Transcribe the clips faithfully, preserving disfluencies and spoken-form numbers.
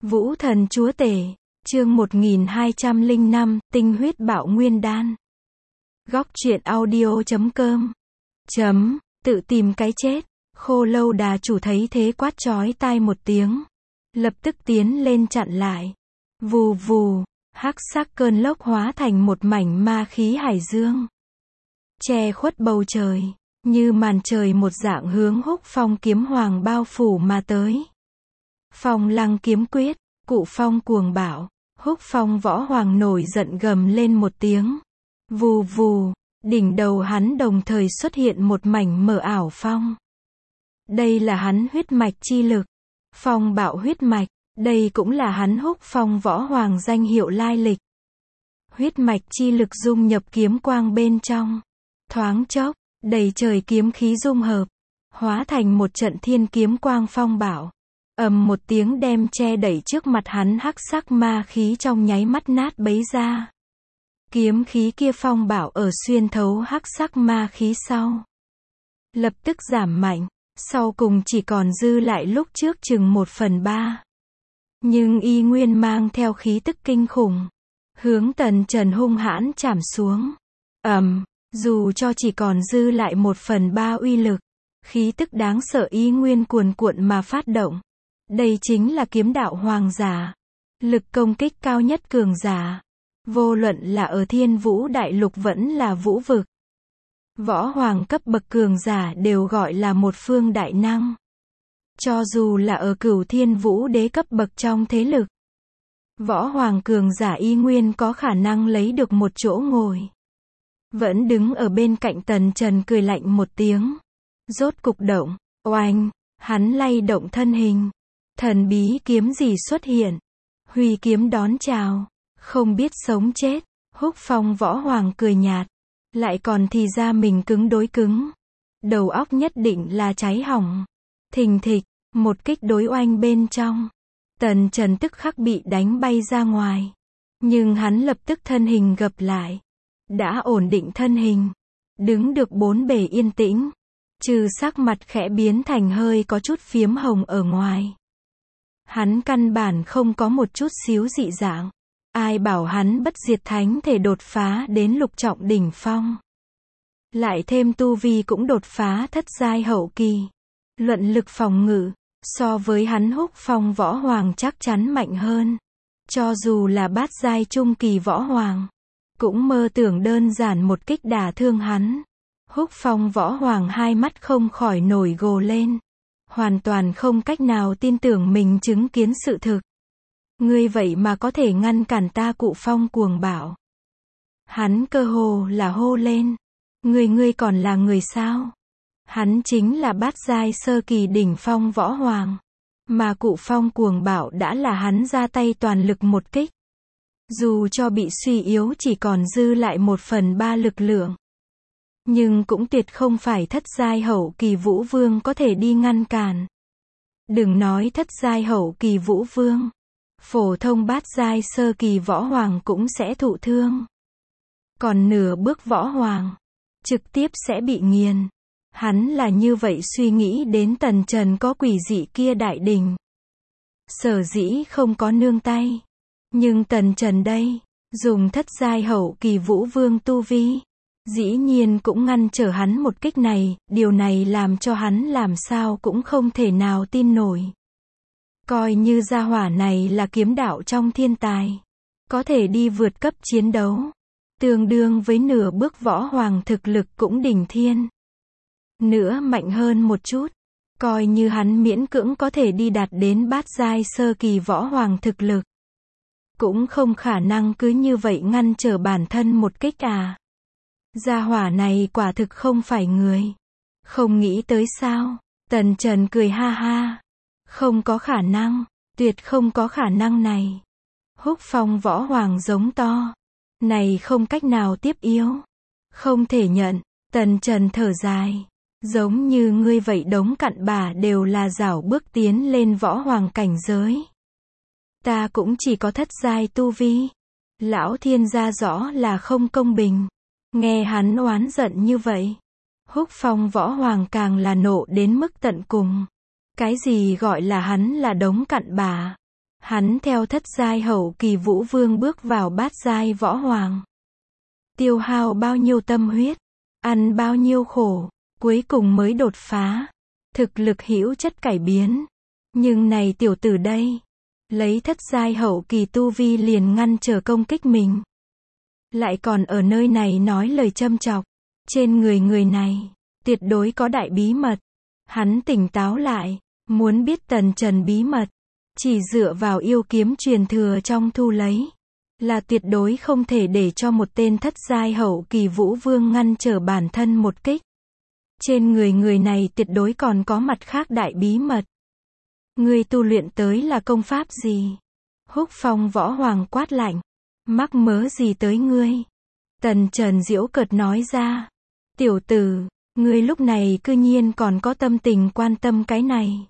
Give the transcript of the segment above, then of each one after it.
Vũ thần chúa tể, chương một nghìn hai trăm lẻ năm, tinh huyết bạo nguyên đan. Góc truyện audio chấm com. Chấm, tự tìm cái chết. Khô Lâu Đà chủ thấy thế quát chói tai một tiếng. Lập tức tiến lên chặn lại. Vù vù, hắc sắc cơn lốc hóa thành một mảnh ma khí hải dương. Che khuất bầu trời, như màn trời một dạng hướng Húc Phong kiếm hoàng bao phủ mà tới. Phong lăng kiếm quyết, cụ phong cuồng bạo, Húc Phong võ hoàng nổi giận gầm lên một tiếng. Vù vù, đỉnh đầu hắn đồng thời xuất hiện một mảnh mờ ảo phong. Đây là hắn huyết mạch chi lực. Phong bạo huyết mạch, đây cũng là hắn Húc Phong võ hoàng danh hiệu lai lịch. Huyết mạch chi lực dung nhập kiếm quang bên trong. Thoáng chốc, đầy trời kiếm khí dung hợp, hóa thành một trận thiên kiếm quang phong bạo. Ầm một tiếng đem che đẩy trước mặt hắn hắc sắc ma khí trong nháy mắt nát bấy ra. Kiếm khí kia phong bạo ở xuyên thấu hắc sắc ma khí sau. Lập tức giảm mạnh, sau cùng chỉ còn dư lại lúc trước chừng một phần ba. Nhưng y nguyên mang theo khí tức kinh khủng. Hướng Tần Trần hung hãn chảm xuống. Ầm, dù cho chỉ còn dư lại một phần ba uy lực. Khí tức đáng sợ y nguyên cuồn cuộn mà phát động. Đây chính là kiếm đạo hoàng giả. Lực công kích cao nhất cường giả. Vô luận là ở Thiên Vũ Đại Lục vẫn là vũ vực. Võ hoàng cấp bậc cường giả đều gọi là một phương đại năng. Cho dù là ở Cửu Thiên Vũ Đế cấp bậc trong thế lực. Võ hoàng cường giả y nguyên có khả năng lấy được một chỗ ngồi. Vẫn đứng ở bên cạnh Tần Trần cười lạnh một tiếng. Rốt cục động, oanh, hắn lay động thân hình. Thần bí kiếm gì xuất hiện. Huy kiếm đón chào. Không biết sống chết. Húc Phong võ hoàng cười nhạt. Lại còn thì ra mình cứng đối cứng. Đầu óc nhất định là cháy hỏng. Thình thịch, một kích đối oanh bên trong. Tần Trần tức khắc bị đánh bay ra ngoài. Nhưng hắn lập tức thân hình gập lại. Đã ổn định thân hình. Đứng được bốn bề yên tĩnh. Trừ sắc mặt khẽ biến thành hơi có chút phiếm hồng ở ngoài. Hắn căn bản không có một chút xíu dị dạng. Ai bảo hắn bất diệt thánh thể đột phá đến lục trọng đỉnh phong. Lại thêm tu vi cũng đột phá thất giai hậu kỳ. Luận lực phòng ngự, so với hắn Húc Phong võ hoàng chắc chắn mạnh hơn. Cho dù là bát giai trung kỳ võ hoàng, cũng mơ tưởng đơn giản một kích đả thương hắn. Húc Phong võ hoàng hai mắt không khỏi nổi gồ lên. Hoàn toàn không cách nào tin tưởng mình chứng kiến sự thực. Ngươi vậy mà có thể ngăn cản ta cụ phong cuồng bạo. Hắn cơ hồ là hô lên. Ngươi ngươi còn là người sao? Hắn chính là bát giai sơ kỳ đỉnh phong võ hoàng. Mà cụ phong cuồng bạo đã là hắn ra tay toàn lực một kích. Dù cho bị suy yếu chỉ còn dư lại một phần ba lực lượng. Nhưng cũng tuyệt không phải thất giai hậu kỳ vũ vương có thể đi ngăn cản. Đừng nói thất giai hậu kỳ vũ vương. Phổ thông bát giai sơ kỳ võ hoàng cũng sẽ thụ thương. Còn nửa bước võ hoàng, trực tiếp sẽ bị nghiền. Hắn là như vậy suy nghĩ đến Tần Trần có quỷ dị kia đại đình. Sở dĩ không có nương tay. Nhưng Tần Trần đây, dùng thất giai hậu kỳ vũ vương tu vi. Dĩ nhiên cũng ngăn trở hắn một kích này, điều này làm cho hắn làm sao cũng không thể nào tin nổi. Coi như gia hỏa này là kiếm đạo trong thiên tài. Có thể đi vượt cấp chiến đấu. Tương đương với nửa bước võ hoàng thực lực cũng đỉnh thiên. Nữa mạnh hơn một chút. Coi như hắn miễn cưỡng có thể đi đạt đến bát giai sơ kỳ võ hoàng thực lực. Cũng không khả năng cứ như vậy ngăn trở bản thân một kích à. Gia hỏa này quả thực không phải người. Không nghĩ tới sao? Tần Trần cười ha ha. Không có khả năng, tuyệt không có khả năng này. Húc Phong võ hoàng giống to. Này không cách nào tiếp yếu. Không thể nhận. Tần Trần thở dài. Giống như ngươi vậy đống cặn bã đều là rảo bước tiến lên võ hoàng cảnh giới. Ta cũng chỉ có thất giai tu vi. Lão thiên gia rõ là không công bình. Nghe hắn oán giận như vậy. Húc Phong võ hoàng càng là nộ đến mức tận cùng. Cái gì gọi là hắn là đống cặn bã? Hắn theo thất giai hậu kỳ vũ vương bước vào bát giai võ hoàng. Tiêu hao bao nhiêu tâm huyết, ăn bao nhiêu khổ, cuối cùng mới đột phá. Thực lực hữu chất cải biến. Nhưng này tiểu tử đây, lấy thất giai hậu kỳ tu vi liền ngăn trở công kích mình. Lại còn ở nơi này nói lời châm chọc. Trên người người này, tuyệt đối có đại bí mật. Hắn tỉnh táo lại, muốn biết Tần Trần bí mật. Chỉ dựa vào yêu kiếm truyền thừa trong thu lấy. Là tuyệt đối không thể để cho một tên thất giai hậu kỳ vũ vương ngăn trở bản thân một kích. Trên người người này tuyệt đối còn có mặt khác đại bí mật. Ngươi tu luyện tới là công pháp gì? Húc Phong võ hoàng quát lạnh. Mắc mớ gì tới ngươi? Tần Trần giễu cợt nói ra. Tiểu tử, ngươi lúc này cư nhiên còn có tâm tình quan tâm cái này.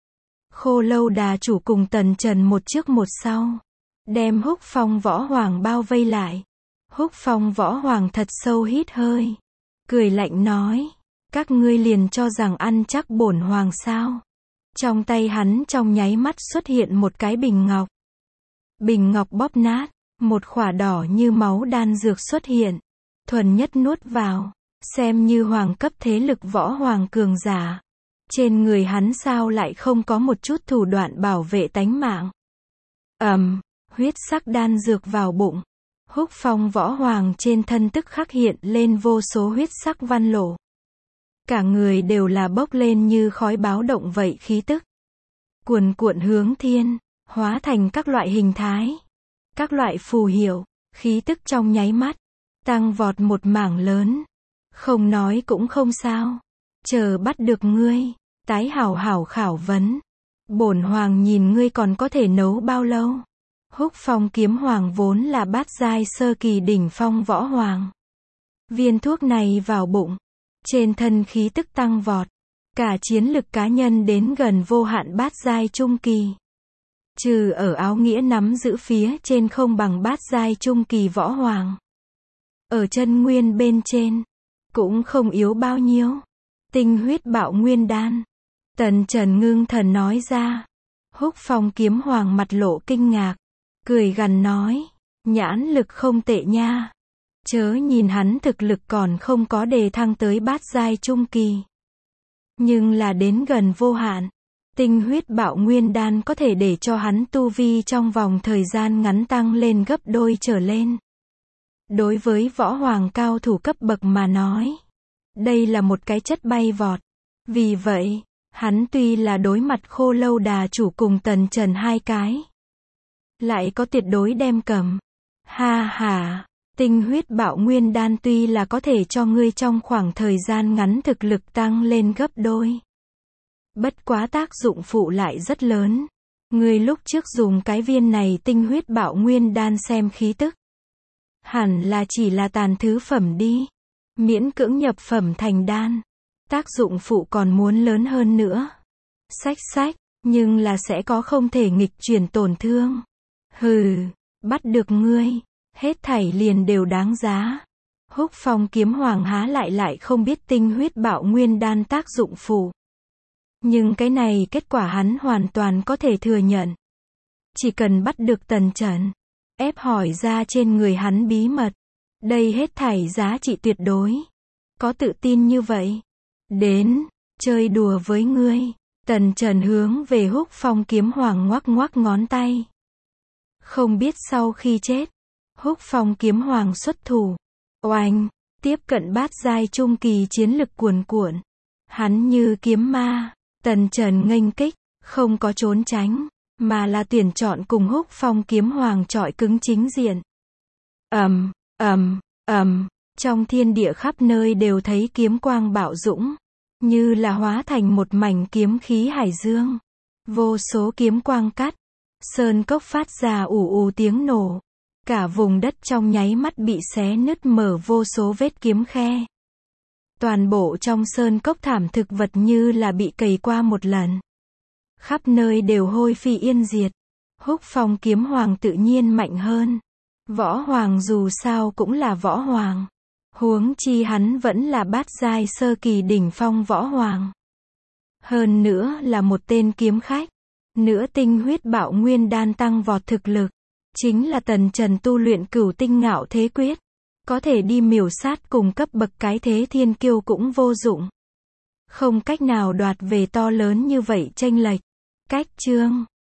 Khô Lâu Đà chủ cùng Tần Trần một trước một sau. Đem Húc Phong võ hoàng bao vây lại. Húc Phong võ hoàng thật sâu hít hơi. Cười lạnh nói. Các ngươi liền cho rằng ăn chắc bổn hoàng sao? Trong tay hắn trong nháy mắt xuất hiện một cái bình ngọc. Bình ngọc bóp nát. Một khỏa đỏ như máu đan dược xuất hiện. Thuần nhất nuốt vào. Xem như hoàng cấp thế lực võ hoàng cường giả. Trên người hắn sao lại không có một chút thủ đoạn bảo vệ tánh mạng. Ầm, um, huyết sắc đan dược vào bụng. Húc Phong võ hoàng trên thân tức khắc hiện lên vô số huyết sắc văn lộ. Cả người đều là bốc lên như khói báo động vậy khí tức. Cuồn cuộn hướng thiên, hóa thành các loại hình thái. Các loại phù hiệu, khí tức trong nháy mắt. Tăng vọt một mảng lớn. Không nói cũng không sao. Chờ bắt được ngươi, tái hảo hảo khảo vấn. Bổn hoàng nhìn ngươi còn có thể nấu bao lâu. Húc Phong kiếm hoàng vốn là bát giai sơ kỳ đỉnh phong võ hoàng. Viên thuốc này vào bụng. Trên thân khí tức tăng vọt. Cả chiến lực cá nhân đến gần vô hạn bát giai trung kỳ. Trừ ở áo nghĩa nắm giữ phía trên không bằng bát giai trung kỳ võ hoàng. Ở chân nguyên bên trên. Cũng không yếu bao nhiêu. Tinh huyết bạo nguyên đan. Tần Trần ngưng thần nói ra. Húc Phong kiếm hoàng mặt lộ kinh ngạc. Cười gằn nói. Nhãn lực không tệ nha. Chớ nhìn hắn thực lực còn không có đề thăng tới bát giai trung kỳ. Nhưng là đến gần vô hạn. Tinh huyết bạo nguyên đan có thể để cho hắn tu vi trong vòng thời gian ngắn tăng lên gấp đôi trở lên. Đối với võ hoàng cao thủ cấp bậc mà nói. Đây là một cái chất bay vọt. Vì vậy, hắn tuy là đối mặt Khô Lâu Đà chủ cùng Tần Trần hai cái. Lại có tuyệt đối đem cầm. Ha ha, tinh huyết bạo nguyên đan tuy là có thể cho ngươi trong khoảng thời gian ngắn thực lực tăng lên gấp đôi. Bất quá tác dụng phụ lại rất lớn. Ngươi lúc trước dùng cái viên này tinh huyết bạo nguyên đan xem khí tức. Hẳn là chỉ là tàn thứ phẩm đi. Miễn cưỡng nhập phẩm thành đan. Tác dụng phụ còn muốn lớn hơn nữa. Xách xách, nhưng là sẽ có không thể nghịch chuyển tổn thương. Hừ, bắt được ngươi, hết thảy liền đều đáng giá. Húc Phong kiếm hoàng há lại lại không biết tinh huyết bạo nguyên đan tác dụng phụ. Nhưng cái này kết quả hắn hoàn toàn có thể thừa nhận. Chỉ cần bắt được Tần Trần, ép hỏi ra trên người hắn bí mật. Đây hết thảy giá trị tuyệt đối. Có tự tin như vậy. Đến, chơi đùa với ngươi. Tần Trần hướng về Húc Phong kiếm hoàng ngoắc ngoắc ngón tay. Không biết sau khi chết, Húc Phong kiếm hoàng xuất thủ. Oanh, tiếp cận bát giai trung kỳ chiến lực cuồn cuộn. Hắn như kiếm ma. Tần Trần nghênh kích, không có trốn tránh, mà là tuyển chọn cùng Húc Phong kiếm hoàng chọi cứng chính diện. Ầm, ầm, ầm, trong thiên địa khắp nơi đều thấy kiếm quang bạo dũng, như là hóa thành một mảnh kiếm khí hải dương. Vô số kiếm quang cắt, sơn cốc phát ra ù ù tiếng nổ, cả vùng đất trong nháy mắt bị xé nứt mở vô số vết kiếm khe. Toàn bộ trong sơn cốc thảm thực vật như là bị cày qua một lần. Khắp nơi đều hôi phi yên diệt. Húc Phong kiếm hoàng tự nhiên mạnh hơn. Võ hoàng dù sao cũng là võ hoàng. Huống chi hắn vẫn là bát giai sơ kỳ đỉnh phong võ hoàng. Hơn nữa là một tên kiếm khách. nữa tinh huyết bạo nguyên đan tăng vọt thực lực. Chính là tần trần tu luyện cửu tinh ngạo thế quyết. Có thể đi miểu sát cùng cấp bậc cái thế thiên kiêu cũng vô dụng. Không cách nào đoạt về to lớn như vậy chênh lệch. Cách chương